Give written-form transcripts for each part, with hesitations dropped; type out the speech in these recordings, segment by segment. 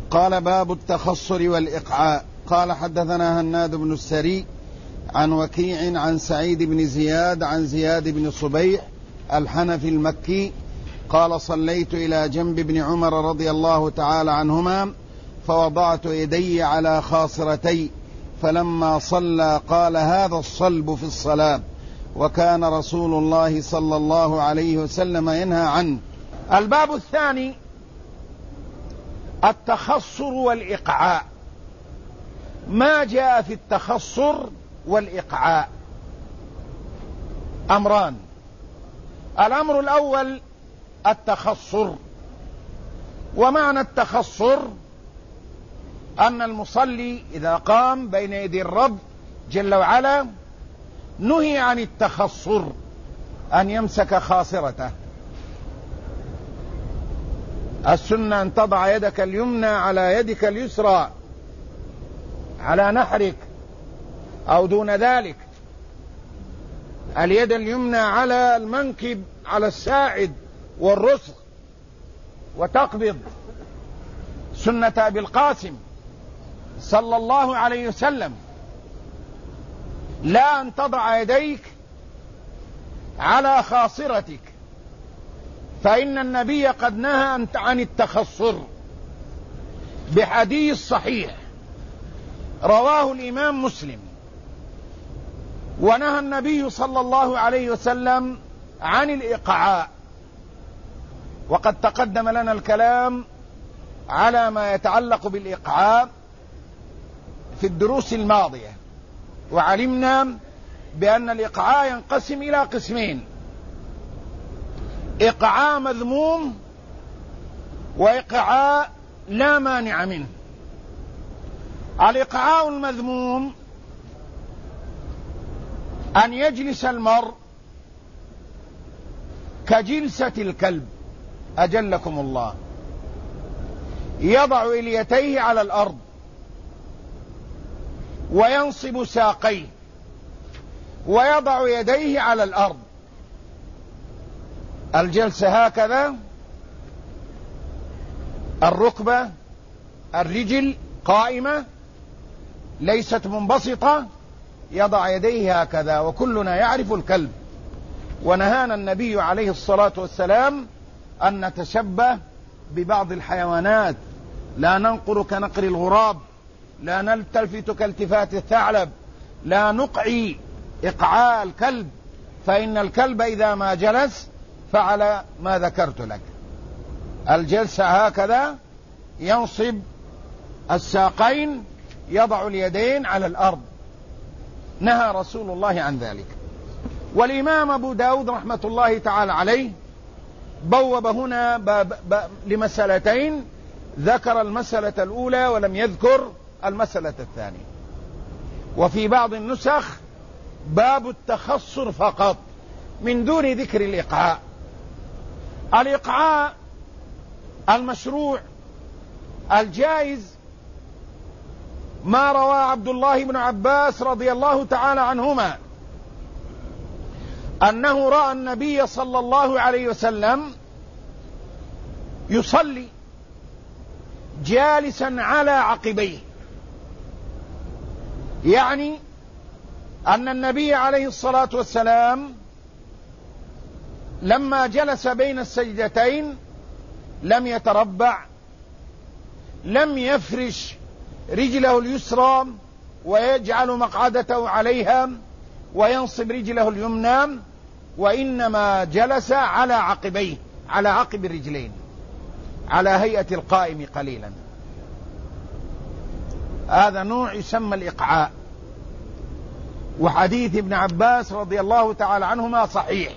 قال باب التخصر والإقعاء. قال حدثنا هناد بن السري عن وكيع عن سعيد بن زياد عن زياد بن صبيح الحنفي المكي قال صليت إلى جنب ابن عمر رضي الله تعالى عنهما فوضعت يدي على خاصرتي فلما صلى قال هذا الصلب في الصلاة وكان رسول الله صلى الله عليه وسلم ينهى عنه. الباب الثاني التخصر والإقعاء. ما جاء في التخصر والإقعاء؟ أمران. الأمر الأول التخصر، ومعنى التخصر أن المصلي إذا قام بين يدي الرب جل وعلا نهي عن التخصر، أن يمسك خاصرته. السنة أن تضع يدك اليمنى على يدك اليسرى على نحرك أو دون ذلك، اليد اليمنى على المنكب على الساعد والرسغ، وتقبض سنة أبي القاسم صلى الله عليه وسلم. لا أن تضع يديك على خاصرتك، فإن النبي قد نهى عن التخصر بحديث صحيح رواه الإمام مسلم. ونهى النبي صلى الله عليه وسلم عن الإقعاء، وقد تقدم لنا الكلام على ما يتعلق بالإقعاء في الدروس الماضية، وعلمنا بأن الإقعاء ينقسم إلى قسمين: إقعاء مذموم وإقعاء لا مانع منه. الإقعاء المذموم أن يجلس المرء كجلسة الكلب أجلكم الله، يضع إليتيه على الأرض وينصب ساقيه ويضع يديه على الأرض، الجلسة هكذا، الركبة الرجل قائمة ليست منبسطة، يضع يديه هكذا. وكلنا يعرف الكلب، ونهانا النبي عليه الصلاة والسلام أن نتشبه ببعض الحيوانات، لا ننقر كنقر الغراب، لا نلتفت كالتفات الثعلب، لا نقعي إقعاء الكلب، فإن الكلب إذا ما جلس فعل ما ذكرت لك، الجلسة هكذا، ينصب الساقين، يضع اليدين على الأرض، نهى رسول الله عن ذلك. والإمام أبو داود رحمة الله تعالى عليه بوب هنا لمسألتين، ذكر المسألة الأولى ولم يذكر المسألة الثانية. وفي بعض النسخ باب التخصر فقط من دون ذكر الإقعاء. الإقعاء المشروع الجائز ما روى عبد الله بن عباس رضي الله تعالى عنهما أنه رأى النبي صلى الله عليه وسلم يصلي جالسا على عقبيه، يعني أن النبي عليه الصلاة والسلام لما جلس بين السجدتين لم يتربع، لم يفرش رجله اليسرى ويجعل مقعدته عليها وينصب رجله اليمنى، وإنما جلس على عقبيه، على عقب الرجلين، على هيئة القائم قليلا. هذا نوع يسمى الإقعاء. وحديث ابن عباس رضي الله تعالى عنهما صحيح،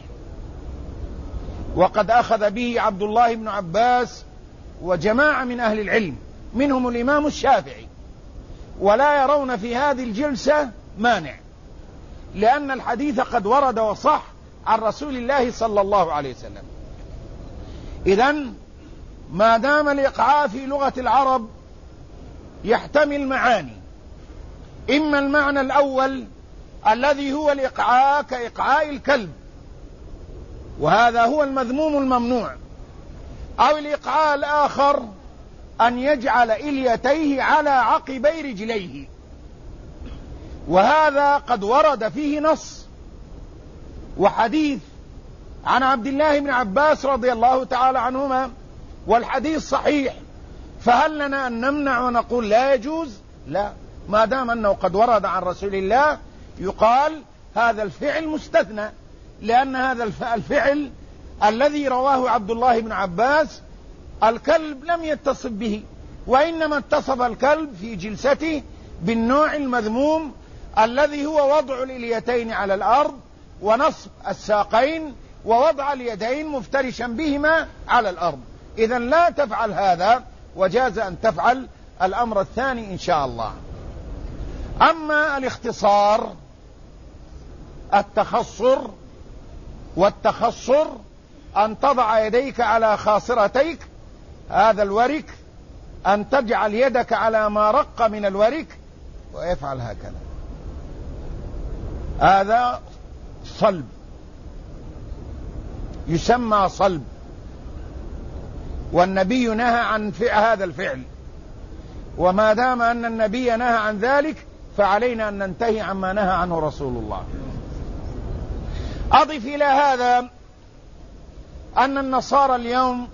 وقد أخذ به عبد الله بن عباس وجماعة من أهل العلم منهم الإمام الشافعي، ولا يرون في هذه الجلسة مانع، لأن الحديث قد ورد وصح عن رسول الله صلى الله عليه وسلم. إذن ما دام الإقعاء في لغة العرب يحتمل معاني: إما المعنى الأول الذي هو الإقعاء كإقعاء الكلب، وهذا هو المذموم الممنوع، أو الإقعاء الآخر أن يجعل إليتيه على عقبي رجليه، وهذا قد ورد فيه نص وحديث عن عبد الله بن عباس رضي الله تعالى عنهما، والحديث صحيح، فهل لنا أن نمنع ونقول لا يجوز؟ لا، ما دام أنه قد ورد عن رسول الله يقال هذا الفعل مستثنى، لأن هذا الفعل الذي رواه عبد الله بن عباس الكلب لم يتصف به، وإنما اتصف الكلب في جلسته بالنوع المذموم الذي هو وضع الإليتين على الأرض ونصب الساقين ووضع اليدين مفترشا بهما على الأرض. إذن لا تفعل هذا، وجاز أن تفعل الأمر الثاني إن شاء الله. أما الاختصار، التخصر والتخصر، أن تضع يديك على خاصرتيك، هذا الورك، أن تجعل يدك على ما رق من الورك ويفعل هكذا، هذا صلب، يسمى صلب، والنبي نهى عن هذا الفعل، وما دام أن النبي نهى عن ذلك فعلينا أن ننتهي عما نهى عنه رسول الله. أضف إلى هذا أن النصارى اليوم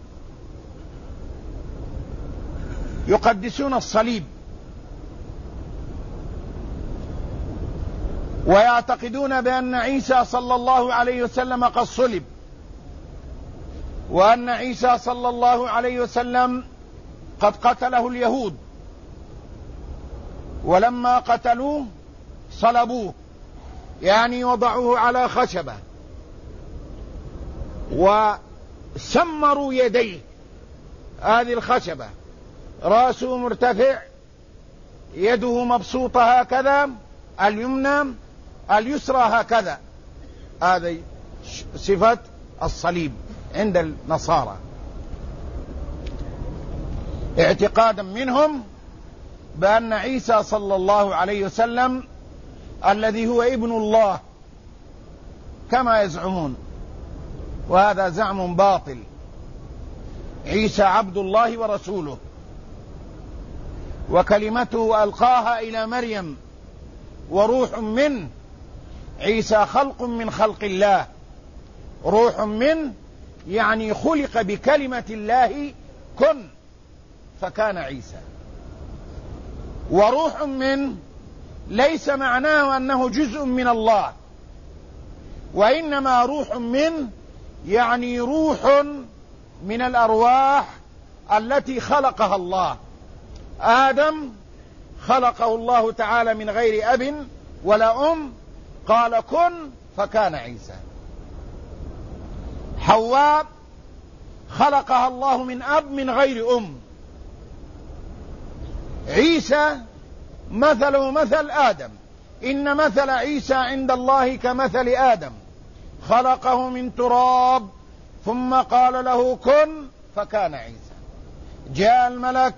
يقدسون الصليب، ويعتقدون بأن عيسى صلى الله عليه وسلم قد صلب، وأن عيسى صلى الله عليه وسلم قد قتله اليهود، ولما قتلوه صلبوه، يعني وضعوه على خشبة وسمروا يديه، هذه الخشبة رأسه مرتفع، يده مبسوطة هكذا، اليمنى اليسرى هكذا، هذه صفة الصليب عند النصارى، اعتقادا منهم بأن عيسى صلى الله عليه وسلم الذي هو ابن الله كما يزعمون، وهذا زعم باطل. عيسى عبد الله ورسوله، وكلمته ألقاها إلى مريم وروح منه. عيسى خلق من خلق الله، روح منه يعني خلق بكلمة الله كن فكان عيسى. وروح منه ليس معناه أنه جزء من الله، وإنما روح منه يعني روح من الأرواح التي خلقها الله. آدم خلقه الله تعالى من غير أب ولا أم، قال كن فكان عيسى. حواء خلقها الله من أب من غير أم. عيسى مثله مثل آدم، إن مثل عيسى عند الله كمثل آدم، خلقه من تراب ثم قال له كن فكان عيسى. جاء الملك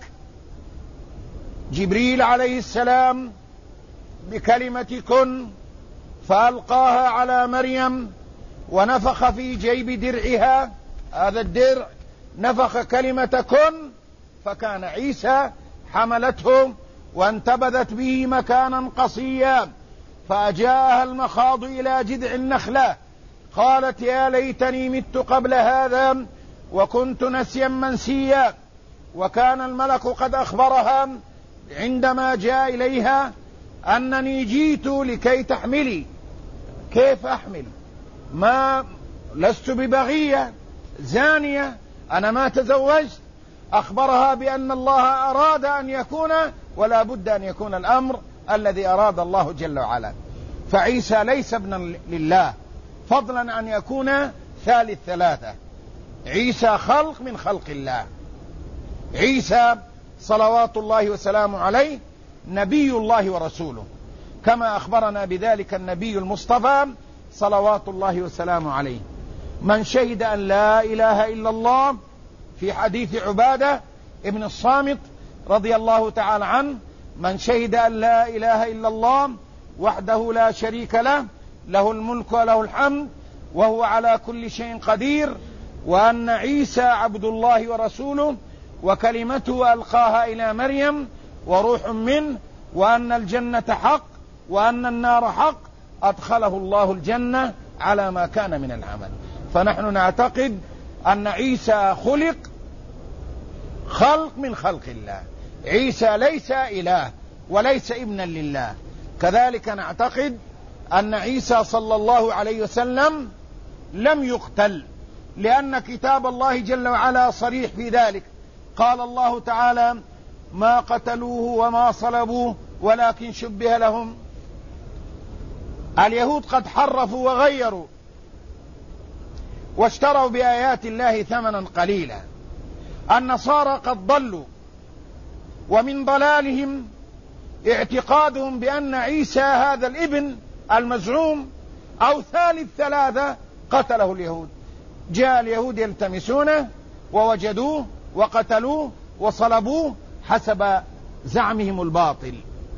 جبريل عليه السلام بكلمة كن فألقاها على مريم، ونفخ في جيب درعها، هذا الدرع نفخ كلمة كن فكان عيسى، حملته وانتبذت به مكانا قصيا، فأجاءها المخاض إلى جذع النخلة، قالت يا ليتني مت قبل هذا وكنت نسيا منسيا. وكان الملك قد أخبرها عندما جاء إليها أنني جئت لكي تحملي. كيف أحمل؟ ما لست ببغية زانية، أنا ما تزوجت. أخبرها بأن الله أراد أن يكون، ولا بد أن يكون الأمر الذي أراد الله جل وعلا. فعيسى ليس ابنا لله، فضلا أن يكون ثالث ثلاثة. عيسى خلق من خلق الله. عيسى صلوات الله وسلامه عليه نبي الله ورسوله، كما أخبرنا بذلك النبي المصطفى صلوات الله وسلامه عليه. من شهد أن لا إله إلا الله، في حديث عبادة ابن الصامت رضي الله تعالى عنه، من شهد أن لا إله إلا الله وحده لا شريك له، له الملك وله الحمد وهو على كل شيء قدير، وأن عيسى عبد الله ورسوله وكلمته ألقاها إلى مريم وروح منه، وأن الجنة حق وأن النار حق، أدخله الله الجنة على ما كان من العمل. فنحن نعتقد أن عيسى خلق من خلق الله، عيسى ليس إله وليس ابنا لله. كذلك نعتقد أن عيسى صلى الله عليه وسلم لم يقتل، لأن كتاب الله جل وعلا صريح في ذلك. قال الله تعالى: ما قتلوه وما صلبوه ولكن شبه لهم. اليهود قد حرفوا وغيروا واشتروا بآيات الله ثمنا قليلا. النصارى قد ضلوا، ومن ضلالهم اعتقادهم بأن عيسى هذا الابن المزعوم أو ثالث ثلاثة قتله اليهود. جاء اليهود يلتمسونه ووجدوه وقتلوه وصلبوه حسب زعمهم الباطل.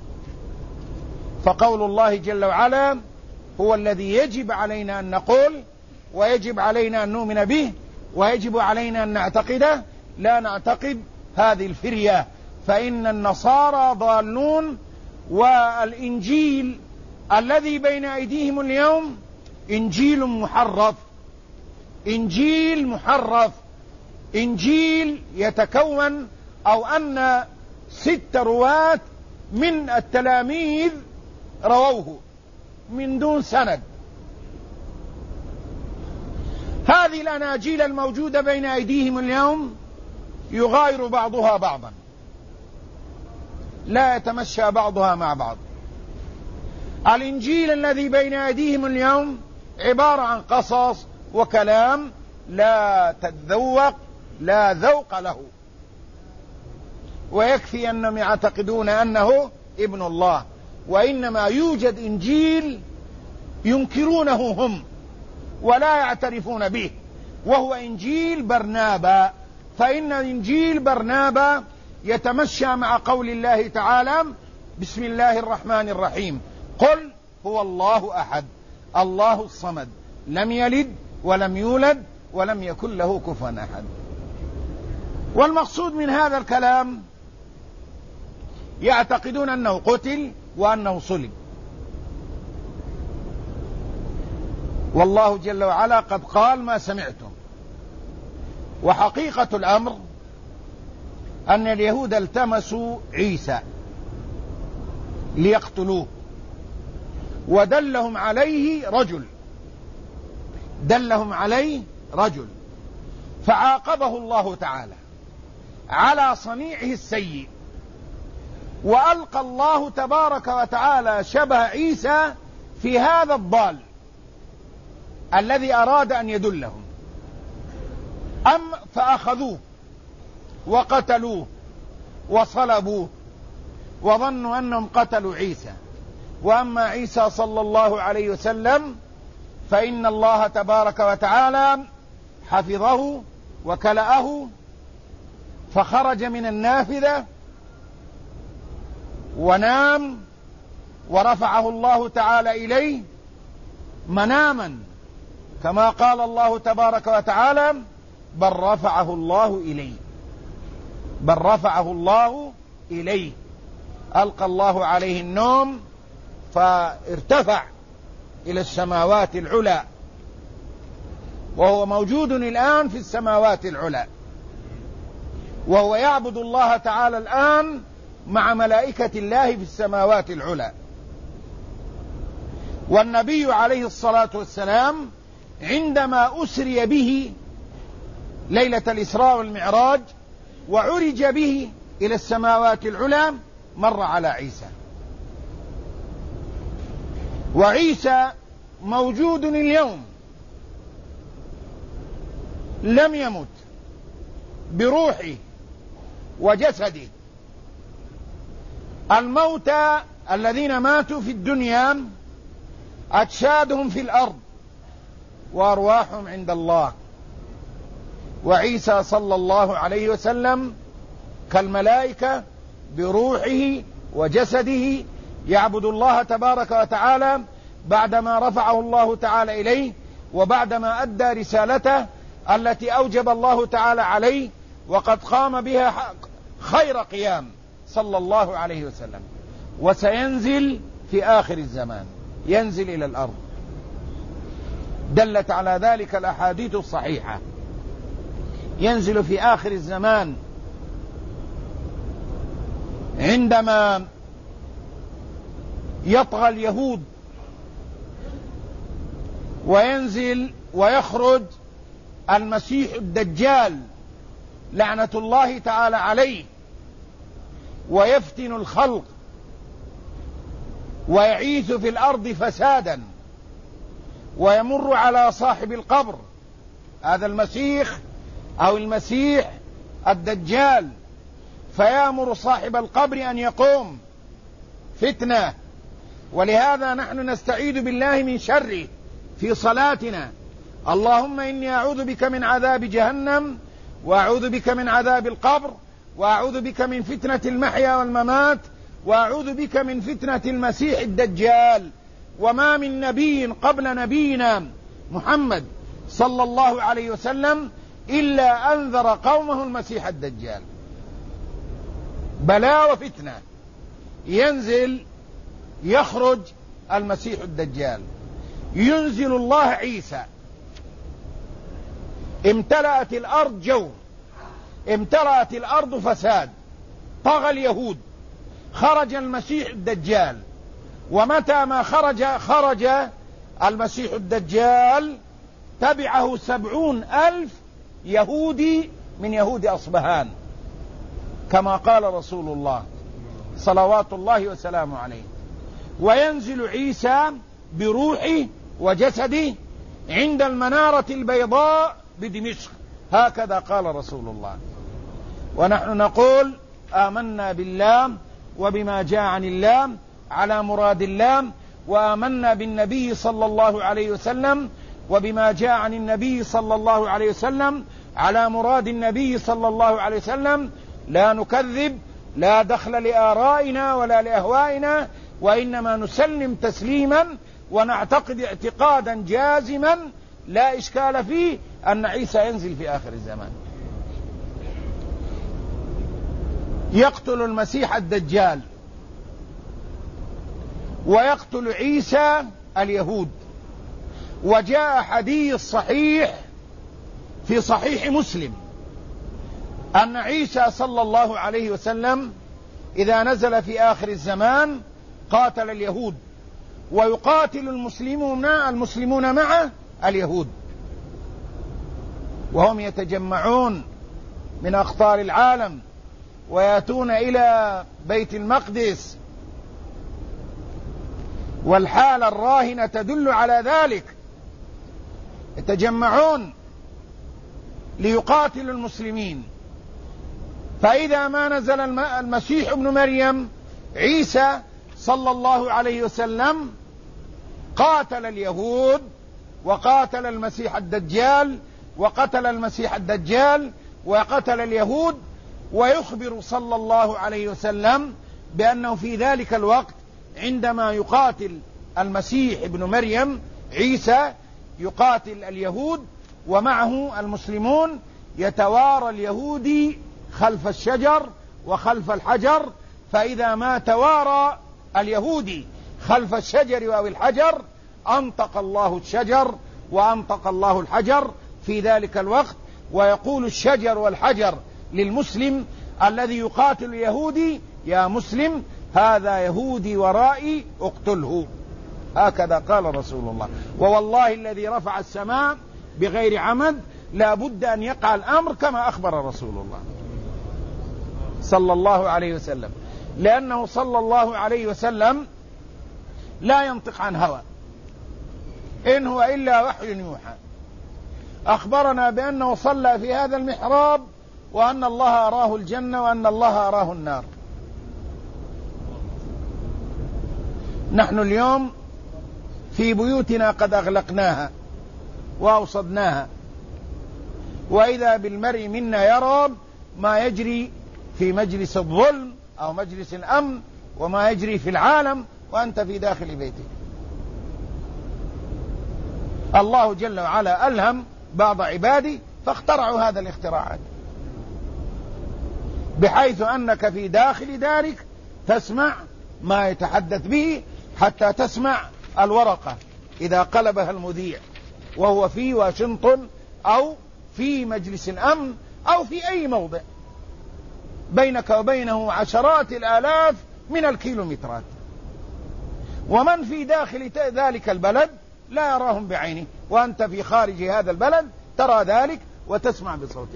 فقول الله جل وعلا هو الذي يجب علينا أن نقول، ويجب علينا أن نؤمن به، ويجب علينا أن نعتقده. لا نعتقد هذه الفرية، فإن النصارى ضالون، والإنجيل الذي بين أيديهم اليوم إنجيل محرف، إنجيل محرف، إنجيل يتكون أو أن 6 رواة من التلاميذ رووه من دون سند. هذه الأناجيل الموجودة بين أيديهم اليوم يغاير بعضها بعضا، لا يتمشى بعضها مع بعض. الإنجيل الذي بين أيديهم اليوم عبارة عن قصص وكلام لا تذوق، لا ذوق له، ويكفي أنهم يعتقدون أنه ابن الله. وإنما يوجد إنجيل ينكرونه هم ولا يعترفون به، وهو إنجيل برنابا. فإن إنجيل برنابا يتمشى مع قول الله تعالى: بسم الله الرحمن الرحيم، قل هو الله أحد الله الصمد لم يلد ولم يولد ولم يكن له كفوا أحد. والمقصود من هذا الكلام يعتقدون أنه قتل وأنه صلب، والله جل وعلا قد قال: ما سمعتم. وحقيقة الأمر أن اليهود التمسوا عيسى ليقتلوه، ودلهم عليه رجل فعاقبه الله تعالى على صنيعه السيء، وألقى الله تبارك وتعالى شبه عيسى في هذا الضال الذي أراد أن يدلهم. فأخذوه وقتلوه وصلبوه وظنوا أنهم قتلوا عيسى. وأما عيسى صلى الله عليه وسلم فإن الله تبارك وتعالى حفظه وكلأه، فخرج من النافذة ونام، ورفعه الله تعالى إليه مناما، كما قال الله تبارك وتعالى: بل رفعه الله إليه. ألقى الله عليه النوم فارتفع إلى السماوات العلى، وهو موجود الآن في السماوات العلى، وهو يعبد الله تعالى الآن مع ملائكة الله في السماوات العلى. والنبي عليه الصلاة والسلام عندما أسري به ليلة الإسراء والمعراج وعرج به إلى السماوات العلى مر على عيسى، وعيسى موجود اليوم لم يمت بروحه وجسده. الموتى الذين ماتوا في الدنيا أجسادهم في الأرض وأرواحهم عند الله، وعيسى صلى الله عليه وسلم كالملائكة بروحه وجسده يعبد الله تبارك وتعالى بعدما رفعه الله تعالى إليه، وبعدما أدى رسالته التي أوجب الله تعالى عليه وقد قام بها خير قيام صلى الله عليه وسلم. وسينزل في آخر الزمان، ينزل إلى الأرض، دلت على ذلك الأحاديث الصحيحة. ينزل في آخر الزمان عندما يطغى اليهود، وينزل ويخرج المسيح الدجال لعنة الله تعالى عليه، ويفتن الخلق ويعيث في الأرض فسادا، ويمر على صاحب القبر، هذا المسيح أو المسيح الدجال، فيأمر صاحب القبر أن يقوم فتنة. ولهذا نحن نستعيذ بالله من شره في صلاتنا: اللهم إني أعوذ بك من عذاب جهنم، وأعوذ بك من عذاب القبر، وأعوذ بك من فتنة المحيا والممات، وأعوذ بك من فتنة المسيح الدجال. وما من نبي قبل نبينا محمد صلى الله عليه وسلم إلا أنذر قومه المسيح الدجال، بلاء وفتنة. ينزل يخرج المسيح الدجال، ينزل الله عيسى، امتلأت الأرض جور، امتلأت الأرض فساد، طغى اليهود، خرج المسيح الدجال. ومتى ما خرج المسيح الدجال تبعه 70,000 يهودي من يهود أصبهان، كما قال رسول الله صلوات الله وسلامه عليه. وينزل عيسى بروحه وجسده عند المنارة البيضاء بدمشق، هكذا قال رسول الله. ونحن نقول آمنا بالله وبما جاء عن الله على مراد الله، وآمنا بالنبي صلى الله عليه وسلم وبما جاء عن النبي صلى الله عليه وسلم على مراد النبي صلى الله عليه وسلم، لا نكذب، لا دخل لآرائنا ولا لأهوائنا، وإنما نسلم تسليما ونعتقد اعتقادا جازما لا إشكال فيه أن عيسى ينزل في آخر الزمان. يقتل المسيح الدجال ويقتل عيسى اليهود. وجاء حديث صحيح في صحيح مسلم أن عيسى صلى الله عليه وسلم إذا نزل في آخر الزمان قاتل اليهود، ويقاتل المسلمون مع اليهود، وهم يتجمعون من أقطار العالم ويأتون إلى بيت المقدس، والحالة الراهنة تدل على ذلك، يتجمعون ليقاتلوا المسلمين. فإذا ما نزل المسيح ابن مريم عيسى صلى الله عليه وسلم قاتل اليهود وقاتل المسيح الدجال وقتل المسيح الدجال وقتل اليهود. ويخبر صلى الله عليه وسلم بأنه في ذلك الوقت عندما يقاتل المسيح ابن مريم عيسى يقاتل اليهود ومعه المسلمون، يتوارى اليهودي خلف الشجر وخلف الحجر، فإذا ما توارى اليهودي خلف الشجر أو الحجر أنطق الله الشجر وأنطق الله الحجر في ذلك الوقت، ويقول الشجر والحجر للمسلم الذي يقاتل اليهودي: يا مسلم هذا يهودي ورائي اقتله، هكذا قال رسول الله. ووالله الذي رفع السماء بغير عمد لا بد أن يقع الأمر كما أخبر رسول الله صلى الله عليه وسلم، لأنه صلى الله عليه وسلم لا ينطق عن هوى، إن هو إلا وحي يوحى. أخبرنا بأنه صلى في هذا المحراب وأن الله أراه الجنة وأن الله أراه النار. نحن اليوم في بيوتنا قد أغلقناها وأوصدناها، وإذا بالمرء منا يرى ما يجري في مجلس الظلم أو مجلس الأمن وما يجري في العالم وأنت في داخل بيتك. الله جل وعلا ألهم بعض عباده فاخترعوا هذا الاختراعات. بحيث أنك في داخل دارك تسمع ما يتحدث به، حتى تسمع الورقة إذا قلبها المذيع وهو في واشنطن أو في مجلس الأمن أو في أي موضع بينك وبينه عشرات الآلاف من الكيلومترات، ومن في داخل ذلك البلد لا يراهم بعينه، وأنت في خارج هذا البلد ترى ذلك وتسمع بصوته.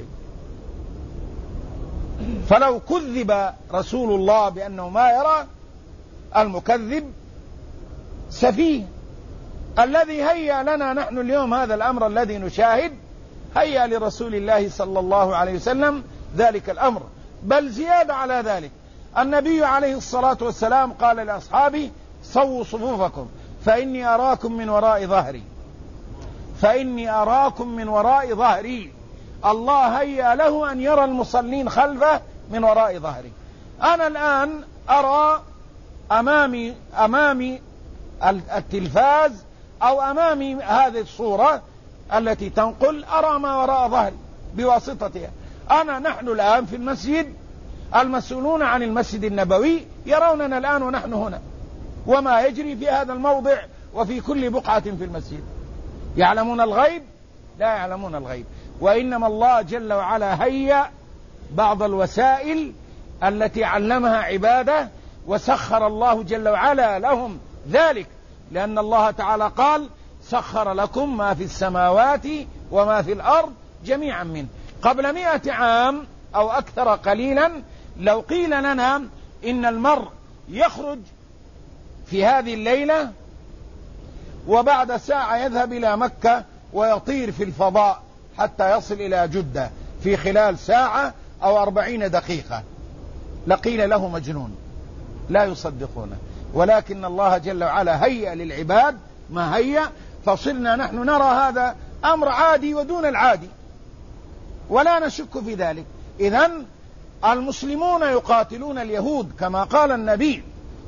فلو كذب رسول الله بأنه ما يرى، المكذب سفيه. الذي هيأ لنا نحن اليوم هذا الأمر الذي نشاهد، هيأ لرسول الله صلى الله عليه وسلم ذلك الأمر، بل زيادة على ذلك. النبي عليه الصلاة والسلام قال لأصحابه: صووا صفوفكم فإني أراكم من وراء ظهري، فإني أراكم من وراء ظهري. الله هيأ له أن يرى المصلين خلفه من وراء ظهري. أنا الآن أرى أمامي التلفاز أو أمامي هذه الصورة التي تنقل، أرى ما وراء ظهري بواسطتها. نحن الآن في المسجد، المسؤولون عن المسجد النبوي يروننا الآن ونحن هنا، وما يجري في هذا الموضع وفي كل بقعة في المسجد. يعلمون الغيب؟ لا يعلمون الغيب، وإنما الله جل وعلا هيأ بعض الوسائل التي علمها عباده، وسخر الله جل وعلا لهم ذلك، لأن الله تعالى قال: سخر لكم ما في السماوات وما في الأرض جميعا منه. قبل 100 عام أو أكثر قليلا، لو قيل لنا إن المرء يخرج في هذه الليلة وبعد ساعة يذهب إلى مكة ويطير في الفضاء حتى يصل إلى جدة في خلال ساعة أو 40 دقيقة، لقيل له مجنون، لا يصدقونه. ولكن الله جل وعلا هيأ للعباد ما هيأ، فصرنا نحن نرى هذا أمر عادي ودون العادي، ولا نشك في ذلك. إذن المسلمون يقاتلون اليهود كما قال النبي: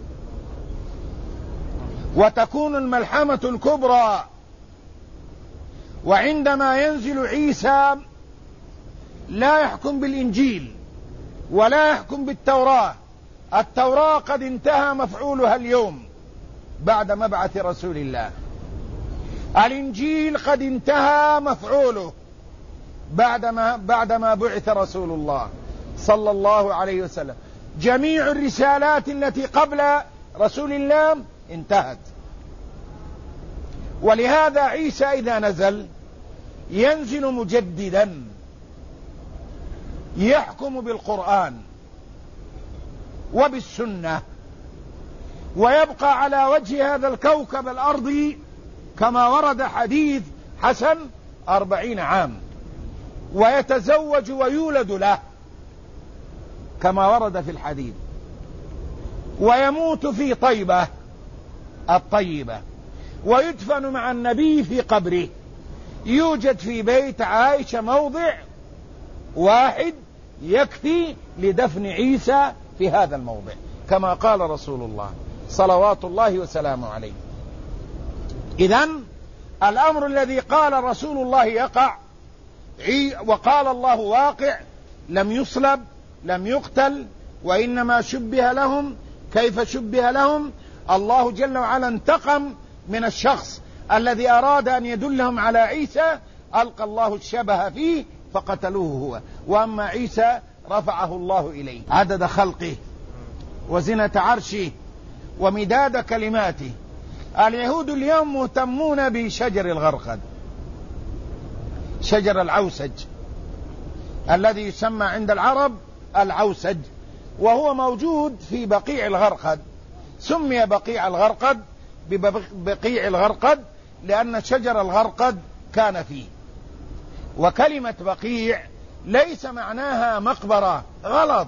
وتكون الملحمة الكبرى. وعندما ينزل عيسى لا يحكم بالإنجيل ولا يحكم بالتوراة. التوراة قد انتهى مفعولها اليوم بعد مبعث رسول الله. الإنجيل قد انتهى مفعوله بعدما بعث رسول الله صلى الله عليه وسلم. جميع الرسالات التي قبل رسول الله انتهت. ولهذا عيسى إذا نزل ينزل مجددا، يحكم بالقرآن وبالسنة، ويبقى على وجه هذا الكوكب الأرضي كما ورد حديث حسن 40 عام، ويتزوج ويولد له كما ورد في الحديث، ويموت في طيبة الطيبة، ويدفن مع النبي في قبره. يوجد في بيت عائشة موضع واحد يكفي لدفن عيسى في هذا الموضع كما قال رسول الله صلوات الله وسلامه عليه. إذن الأمر الذي قال رسول الله يقع، وقال الله واقع، لم يصلب، لم يقتل، وإنما شبه لهم. كيف شبه لهم؟ الله جل وعلا انتقم من الشخص الذي أراد أن يدلهم على عيسى، ألقى الله الشبه فيه فقتلوه هو، وأما عيسى رفعه الله إليه عدد خلقه وزنة عرشه ومداد كلماته. اليهود اليوم مهتمون بشجر الغرقد، شجر العوسج الذي يسمى عند العرب العوسج، وهو موجود في بقيع الغرقد. سمي بقيع الغرقد ببقيع الغرقد لأن شجر الغرقد كان فيه. وكلمة بقيع ليس معناها مقبرة، غلط.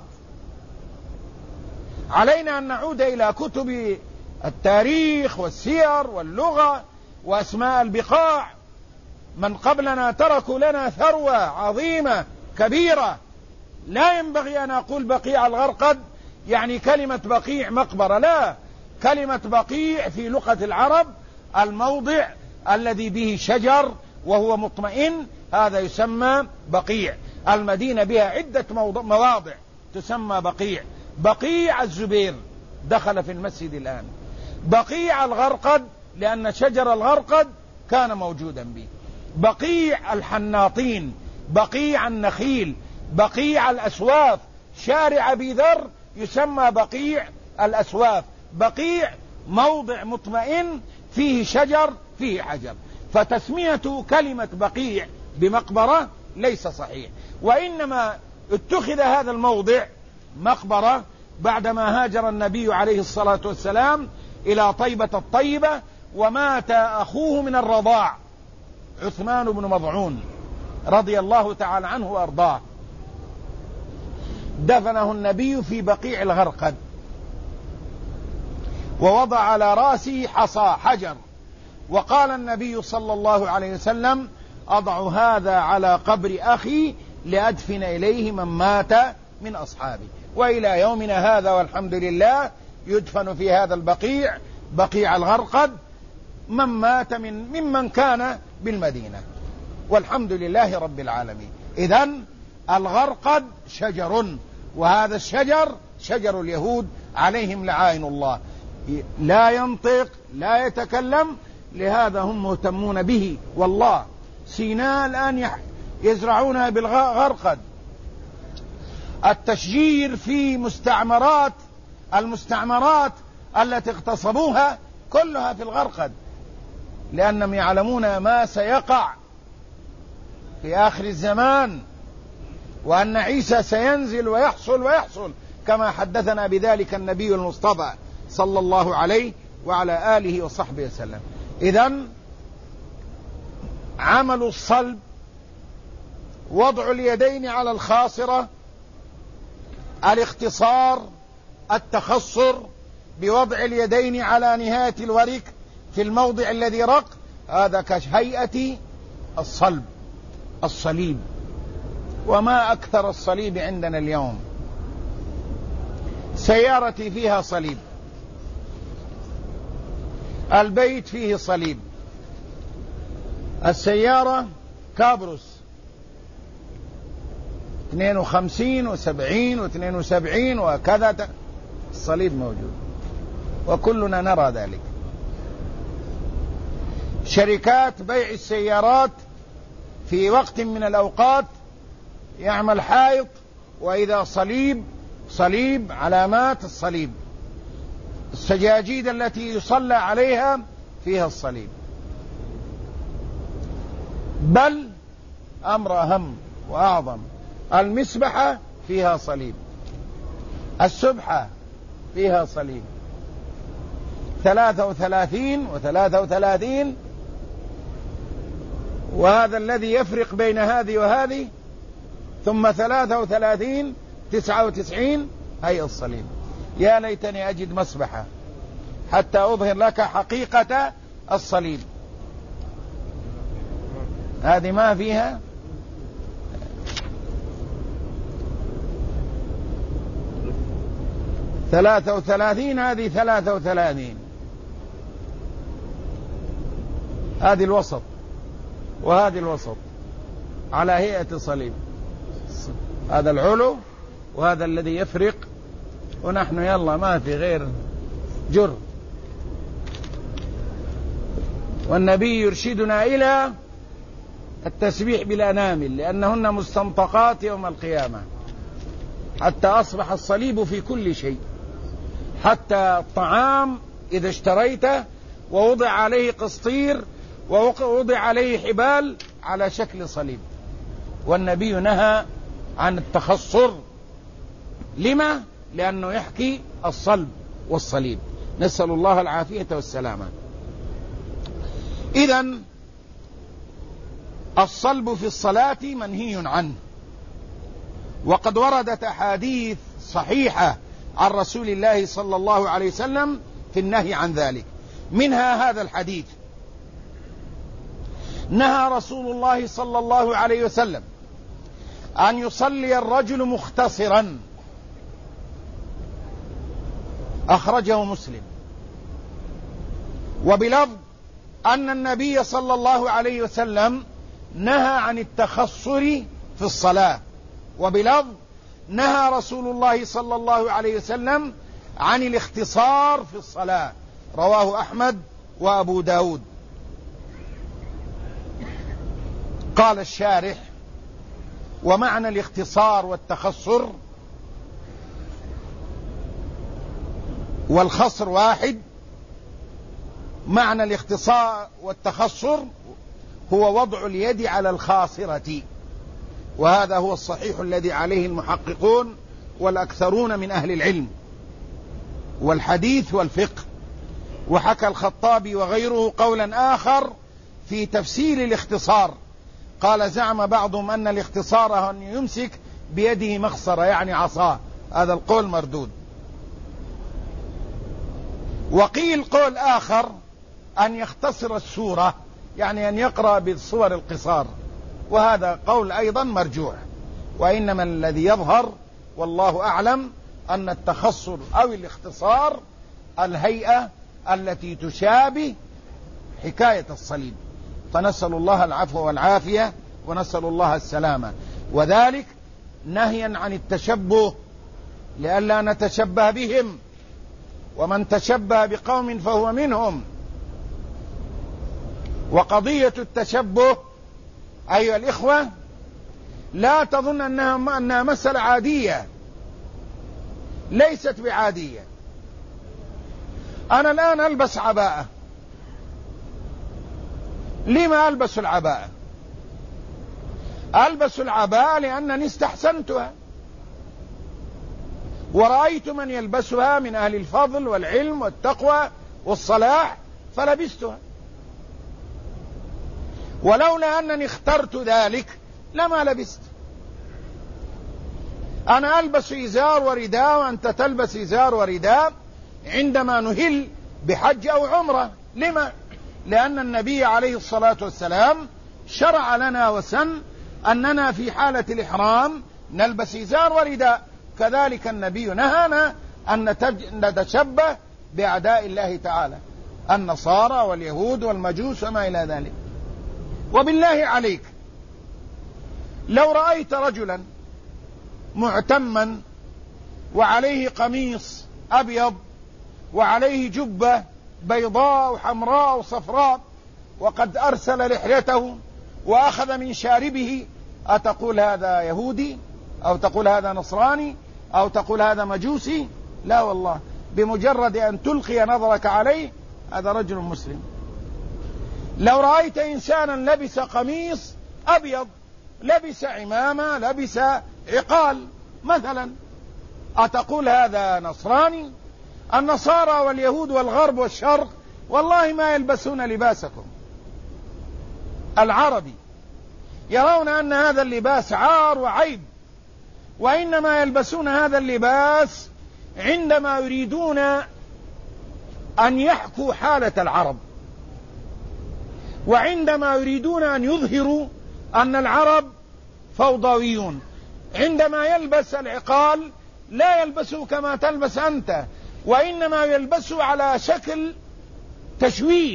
علينا أن نعود إلى كتب التاريخ والسير واللغة وأسماء البقاع. من قبلنا تركوا لنا ثروة عظيمة كبيرة. لا ينبغي أن أقول بقيع الغرقد يعني كلمة بقيع مقبرة، لا، كلمة بقيع في لغة العرب الموضع الذي به شجر وهو مطمئن، هذا يسمى بقيع. المدينة بها عدة مواضع تسمى بقيع. بقيع الزبير دخل في المسجد الآن. بقيع الغرقد لأن شجر الغرقد كان موجودا به. بقيع الحناطين، بقيع النخيل، بقيع الأسواف، شارع أبي ذر يسمى بقيع الأسواف. بقيع موضع مطمئن فيه شجر فيه حجر، فتسمية كلمة بقيع بمقبرة ليس صحيح، وإنما اتخذ هذا الموضع مقبرة بعدما هاجر النبي عليه الصلاة والسلام إلى طيبة الطيبة، ومات أخوه من الرضاع عثمان بن مضعون رضي الله تعالى عنه وأرضاه، دفنه النبي في بقيع الغرقد، ووضع على رأسه حصى حجر، وقال النبي صلى الله عليه وسلم: أضع هذا على قبر أخي لأدفن إليه من مات من أصحابي. وإلى يومنا هذا والحمد لله يدفن في هذا البقيع، بقيع الغرقد، من مات ممن كان بالمدينة، والحمد لله رب العالمين. إذن الغرقد شجر، وهذا الشجر شجر اليهود عليهم لعائن الله، لا ينطق لا يتكلم، لهذا هم مهتمون به. والله سيناء الآن يزرعونها بالغرقد. التشجير في المستعمرات التي اغتصبوها كلها في الغرقد، لأنهم يعلمون ما سيقع في آخر الزمان، وأن عيسى سينزل ويحصل كما حدثنا بذلك النبي المصطفى صلى الله عليه وعلى آله وصحبه وسلم. إذن عمل الصلب وضع اليدين على الخاصرة، الاختصار، التخصر بوضع اليدين على نهاية الورك في الموضع الذي رق، هذا كهيئة الصليب. وما أكثر الصليب عندنا اليوم. سيارتي فيها صليب، البيت فيه صليب، السيارة كابروس 52 و70 و72 وكذا، الصليب موجود وكلنا نرى ذلك. شركات بيع السيارات في وقت من الأوقات يعمل حائط، وإذا صليب علامات الصليب، السجاجيد التي يصلى عليها فيها الصليب. بل أمر أهم وأعظم، المسبحة فيها صليب، السبحة فيها صليب، 33 و33، وهذا الذي يفرق بين هذه وهذه، ثم 33 99 هي الصليب. يا ليتني أجد مسبحة حتى أظهر لك حقيقة الصليب. هذه ما فيها. ثلاثة وثلاثين، هذه 33، هذه الوسط وهذه الوسط على هيئة صليب. هذا العلو وهذا الذي يفرق، ونحن يلا ما في غير جر. والنبي يرشدنا إلى التسبيح بالأنامل، لأنهن مستنطقات يوم القيامة، حتى أصبح الصليب في كل شيء، حتى الطعام إذا اشتريته ووضع عليه قسطير ووضع عليه حبال على شكل صليب. والنبي نهى عن التخصر. لما؟ لأنه يحكي الصلب والصليب، نسأل الله العافية والسلامة. إذن الصلب في الصلاة منهي عنه، وقد وردت أحاديث صحيحة عن رسول الله صلى الله عليه وسلم في النهي عن ذلك. منها هذا الحديث: نهى رسول الله صلى الله عليه وسلم أن يصلي الرجل مختصرا، أخرجه مسلم. وبلفظ أن النبي صلى الله عليه وسلم نهى عن التخصر في الصلاة، وبلفظ نهى رسول الله صلى الله عليه وسلم عن الاختصار في الصلاة، رواه أحمد وأبو داود. قال الشارح: ومعنى الاختصار والتخصر والخصر واحد. معنى الاختصار والتخصر هو وضع اليد على الخاصرة، وهذا هو الصحيح الذي عليه المحققون والأكثرون من أهل العلم والحديث والفقه. وحكى الخطابي وغيره قولا آخر في تفسير الاختصار، قال: زعم بعضهم أن الاختصار أن يمسك بيده مخصرة يعني عصاه، هذا القول مردود. وقيل قول آخر أن يختصر السورة، يعني أن يقرأ بالصور القصار، وهذا قول أيضا مرجوح. وإنما الذي يظهر والله أعلم أن التخصر أو الاختصار الهيئة التي تشابه حكاية الصليب، فنسأل الله العفو والعافية ونسأل الله السلامة، وذلك نهيا عن التشبه لئلا نتشبه بهم، ومن تشبه بقوم فهو منهم. وقضية التشبه أيها الإخوة لا تظن أنها مسألة عادية، ليست بعادية. أنا الآن ألبس عباءة، لما ألبس العباءة؟ ألبس العباءة لأنني استحسنتها ورأيت من يلبسها من أهل الفضل والعلم والتقوى والصلاح فلبستها، ولولا أنني اخترت ذلك لما لبست. أنا ألبس إزار ورداء وأنت تلبس إزار ورداء عندما نهل بحج أو عمرة. لما؟ لأن النبي عليه الصلاة والسلام شرع لنا وسن أننا في حالة الإحرام نلبس إزار ورداء، كذلك النبي نهانا أن نتشبه بأعداء الله تعالى، النصارى واليهود والمجوس وما إلى ذلك. وبالله عليك لو رأيت رجلا معتما وعليه قميص أبيض وعليه جبة بيضاء وحمراء وصفراء وقد أرسل لحيته وأخذ من شاربه، أتقول هذا يهودي أو تقول هذا نصراني أو تقول هذا مجوسي؟ لا والله، بمجرد أن تلقي نظرك عليه هذا رجل مسلم. لو رأيت إنسانا لبس قميص أبيض، لبس عمامة، لبس عقال مثلا، أتقول هذا نصراني؟ النصارى واليهود والغرب والشرق والله ما يلبسون لباسكم العربي، يرون أن هذا اللباس عار وعيب، وإنما يلبسون هذا اللباس عندما يريدون أن يحكوا حالة العرب، وعندما يريدون أن يظهروا أن العرب فوضويون. عندما يلبس العقال لا يلبسه كما تلبس أنت، وإنما يلبسه على شكل تشويه،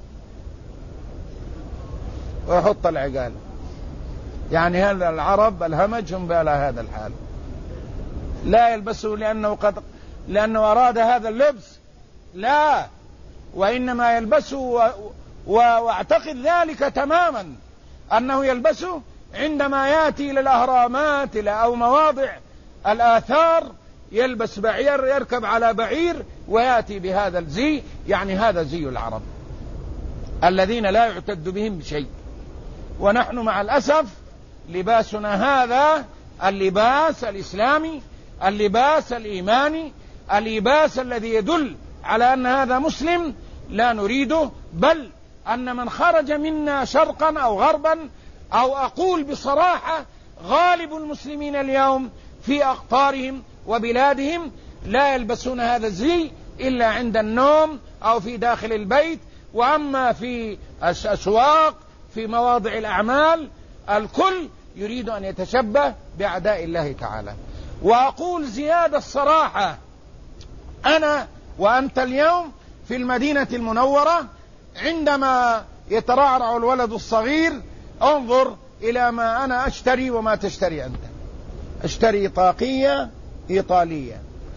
ويحط العقال، يعني هذا العرب الهمج هم على هذا الحال. لا يلبسه لأنه أراد هذا اللبس، لا، وإنما يلبسه واعتقد ذلك تماما أنه يلبسه عندما يأتي إلى الأهرامات أو مواضع الآثار، يلبس بعير، يركب على بعير ويأتي بهذا الزي، يعني هذا زي العرب الذين لا يعتد بهم بشيء. ونحن مع الأسف لباسنا هذا اللباس الإسلامي، اللباس الإيماني، اللباس الذي يدل على أن هذا مسلم لا نريده، بل أن من خرج منا شرقا أو غربا، أو أقول بصراحة غالب المسلمين اليوم في أقطارهم وبلادهم لا يلبسون هذا الزي إلا عند النوم أو في داخل البيت، وأما في الأسواق في مواضع الأعمال الكل يريد أن يتشبه بأعداء الله تعالى. وأقول زيادة الصراحة، أنا وأنت اليوم في المدينة المنورة عندما يترعرع الولد الصغير انظر إلى ما أنا أشتري وما تشتري أنت. اشتري طاقية إيطالية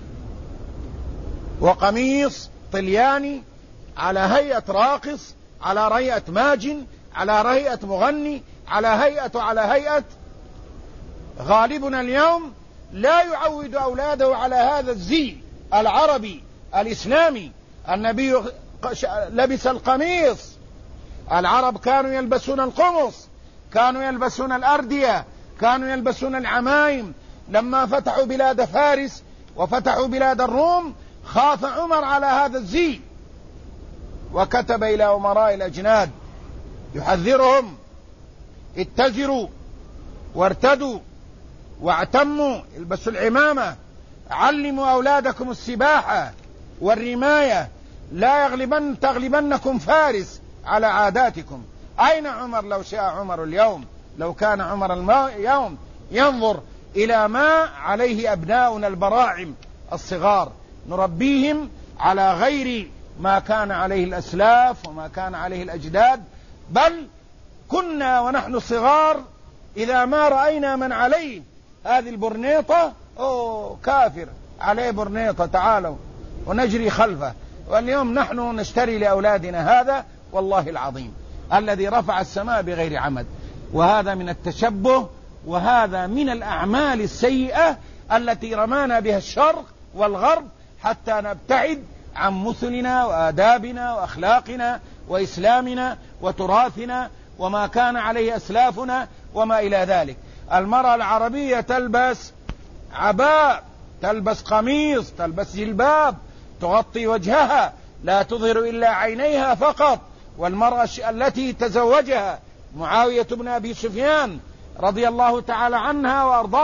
وقميص طلياني على هيئة راقص، على هيئة ماجن، على هيئة مغني، على هيئة. غالبنا اليوم لا يعود أولاده على هذا الزي العربي الإسلامي. النبي لبس القميص، العرب كانوا يلبسون القمص، كانوا يلبسون الأردية، كانوا يلبسون العمايم. لما فتحوا بلاد فارس وفتحوا بلاد الروم خاف عمر على هذا الزي، وكتب إلى أمراء الأجناد يحذرهم: اتزروا وارتدوا واعتموا، البسوا العمامة، علموا أولادكم السباحة والرماية، لا تغلبنكم فارس على عاداتكم. أين عمر؟ لو شاء عمر اليوم، لو كان عمر اليوم ينظر إلى ما عليه أبناؤنا البراعم الصغار، نربيهم على غير ما كان عليه الأسلاف وما كان عليه الأجداد. بل كنا ونحن صغار إذا ما رأينا من عليه هذه البرنيطة، كافر عليه برنيطة، تعالوا، ونجري خلفه. واليوم نحن نشتري لأولادنا هذا، والله العظيم الذي رفع السماء بغير عمد. وهذا من التشبه، وهذا من الأعمال السيئة التي رمانا بها الشرق والغرب حتى نبتعد عن مثلنا وآدابنا وأخلاقنا وإسلامنا وتراثنا وما كان عليه أسلافنا وما إلى ذلك. المرأة العربية تلبس عباء، تلبس قميص، تلبس جلباب، تغطي وجهها، لا تظهر إلا عينيها فقط. والمرأة التي تزوجها معاوية بن أبي سفيان رضي الله تعالى عنها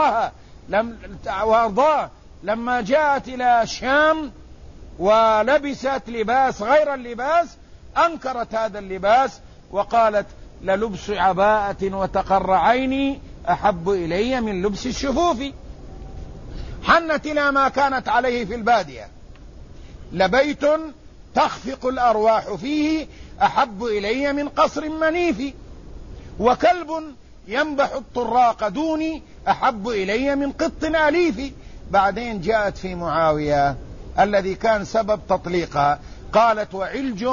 وأرضاه لما جاءت إلى الشام ولبست لباس غير اللباس أنكرت هذا اللباس وقالت: للبس عباءة وتقر عيني أحب إلي من لبس الشفوف. حنت إلى ما كانت عليه في البادية: لبيت تخفق الأرواح فيه أحب إلي من قصر منيف، وكلب ينبح الطراق دوني أحب إلي من قط أليف. بعدين جاءت في معاوية الذي كان سبب تطليقها، قالت: وعلج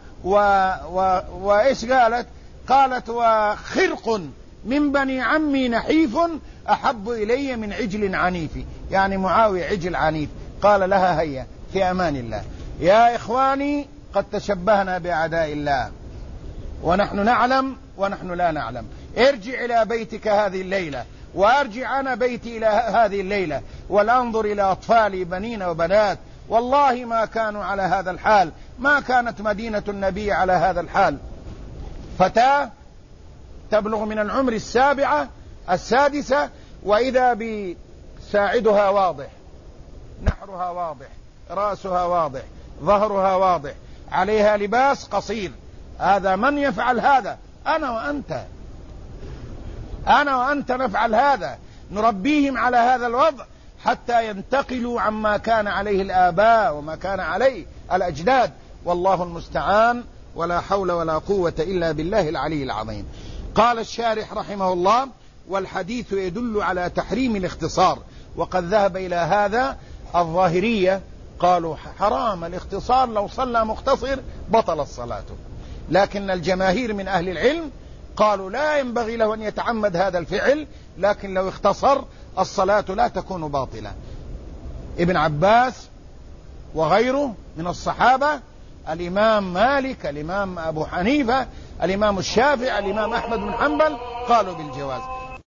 وإيش قالت: وخرق من بني عمي نحيف أحب إلي من عجل عنيف. يعني معاوية عجل عنيف. قال لها: هيا في أمان الله. يا إخواني، قد تشبهنا بأعداء الله، ونحن نعلم ونحن لا نعلم. ارجع إلى بيتك هذه الليلة، وأرجع أنا بيتي إلى هذه الليلة، ولأنظر إلى أطفالي بنين وبنات، والله ما كانوا على هذا الحال، ما كانت مدينة النبي على هذا الحال. فتاة تبلغ من العمر 7 6 وإذا بساعدها واضح، نحرها واضح، رأسها واضح، ظهرها واضح، عليها لباس قصير. هذا من يفعل هذا؟ أنا وأنت نفعل هذا، نربيهم على هذا الوضع حتى ينتقلوا عما كان عليه الآباء وما كان عليه الأجداد. والله المستعان، ولا حول ولا قوة إلا بالله العلي العظيم. قال الشارح رحمه الله: والحديث يدل على تحريم الاختصار. وقد ذهب إلى هذا الظاهرية، قالوا حرام الاختصار، لو صلى مختصر بطل الصلاة. لكن الجماهير من أهل العلم قالوا لا ينبغي له أن يتعمد هذا الفعل، لكن لو اختصر الصلاة لا تكون باطلة. ابن عباس وغيره من الصحابة، الإمام مالك، الإمام أبو حنيفة، الإمام الشافعي، الإمام أحمد بن حنبل، قالوا بالجواز.